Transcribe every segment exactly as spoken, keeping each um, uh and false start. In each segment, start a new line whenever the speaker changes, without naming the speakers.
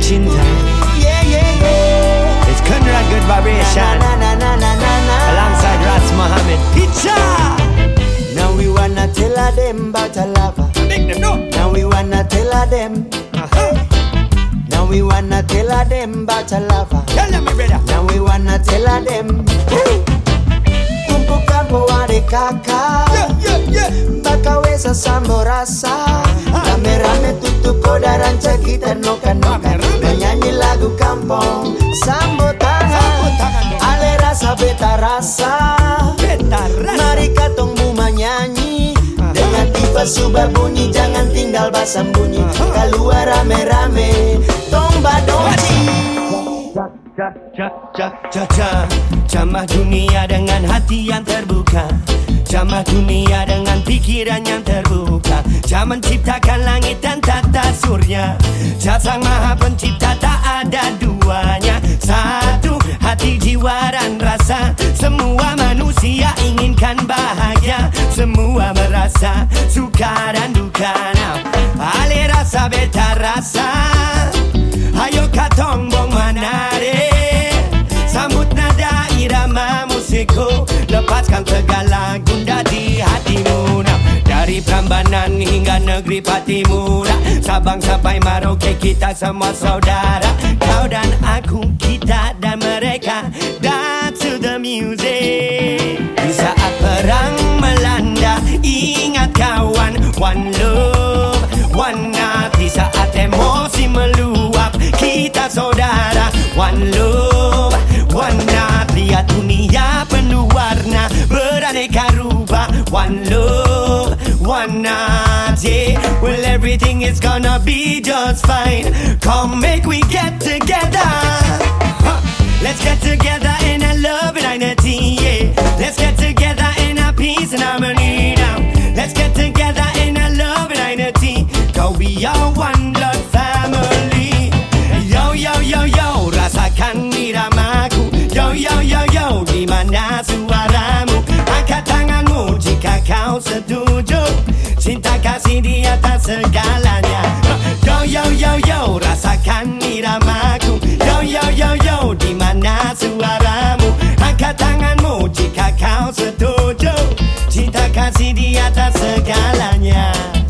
cinta.
Yeah, yeah, yeah.
It's Conrad Good Vibration
Na, na, na, na, na, na.
alongside Ras Muhammad. Pizza.
Now we wanna tell a them about a lover.
Make them know.
Now we wanna tell a them.
Uh-huh.
Now we wanna tell a them about a lover.
Tell them, my brother.
Now we wanna tell a them. Kumpu kampo wade kaka.
Yeah, yeah, yeah.
Bakawesa sambo rasa. Rame-rame tutup kodaran kita noka-noka. Menyanyi lagu kampung sambo tangan. Ale rasa beta rasa.
Beta rasa.
Mari katong buma nyanyi. Dengan tiba subah bunyi, jangan tinggal basam bunyi. Keluar rame-rame, tomba donci.
Cak, cak, cak, cak, cak. Jamah dunia dengan hati yang terbuka. Jamah dunia dengan pikiran yang terbuka. Jah menciptakan langit dan tata surya. Jah sang maha pencipta tak ada duanya. Satu hati, jiwa dan rasa. Semua manusia inginkan bahagia. Semua merasa suka dan duka. Now, ale rasa beta rasa. Ayo katong bong manare. Sambut nada irama musikku. Lepaskan segala gundah di hatimu. Nah, dari Prambanan hingga negeri Patimura, Sabang sampai Merauke kita semua saudara. Kau dan aku, kita dan mereka. Dance to the music. Di saat perang melanda, ingat kawan, one love, one heart. Di saat emosi meluap, kita saudara, one love, one heart. Lihat dunia penuh warna, beraneka rupa, one love, one heart. Yeah, well everything is gonna be just fine. Come make we get together. Huh. Let's get together in a love and unity. Yeah, let's get together in a peace and harmony now. Let's get together in a love and unity. Cause we are one blood family. Yo, yo, yo, yo, rasakan iramaku. Yo, yo, yo, yo, di mana suaramu? Angkat tanganmu jika kau setuju. Cinta kasih di atas segalanya. Yo, yo, yo, yo, rasakan iramaku. Yo, yo, yo, yo, di mana suaramu? Angkat tanganmu jika kau setuju. Cinta kasih di atas segalanya.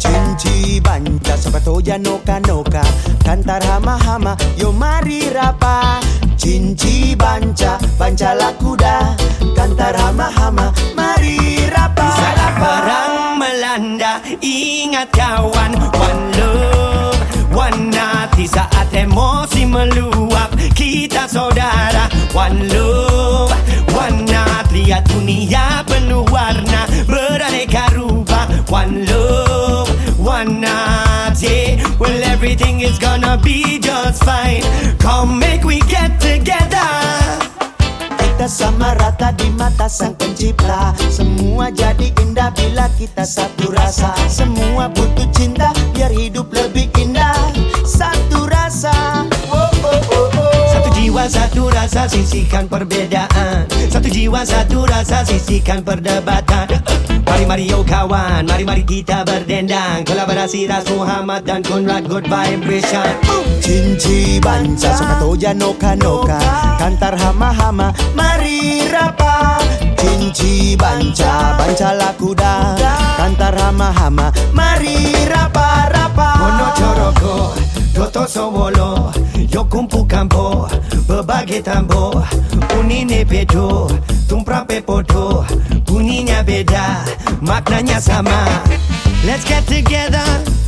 Cinci banca sabatoja noka-noka. Kantar hama-hama, yo mari rapa. Cinci banca, banca lakuda. Kantar hama-hama, mari rapa.
Saat perang melanda, ingat kawan, one love, one heart. Di saat emosi meluap, kita saudara, one love, one heart. Lihat dunia penuh warna, beraneka rupa, one love, one heart. Yeah, well everything is gonna be just fine. Come make we get together.
Kita sama rata di mata sang pencipta. Semua jadi indah bila kita satu rasa. Semua butuh cinta biar hidup lebih indah. Satu rasa, oh, oh, oh, oh.
Satu jiwa, satu rasa, sisihkan perbedaan. Satu jiwa, satu rasa, sisihkan perdebatan. Mari, mari yo kawan, mari, mari kita berdendang. Kolaborasi Ras Muhammad dan Conrad Good Vibration.
Cinci banca, sabatoja noka-noka. Kantar hama-hama, mari rapa. Cinci banca, banca lakuda. Kantar hama-hama, mari rapa-rapa.
Mono coroko, Toto Sowolo, yo kumpu kampo, berbagai tambo, unine pedo, tumprape podo, bunyinya beda, maknanya sama. Let's get together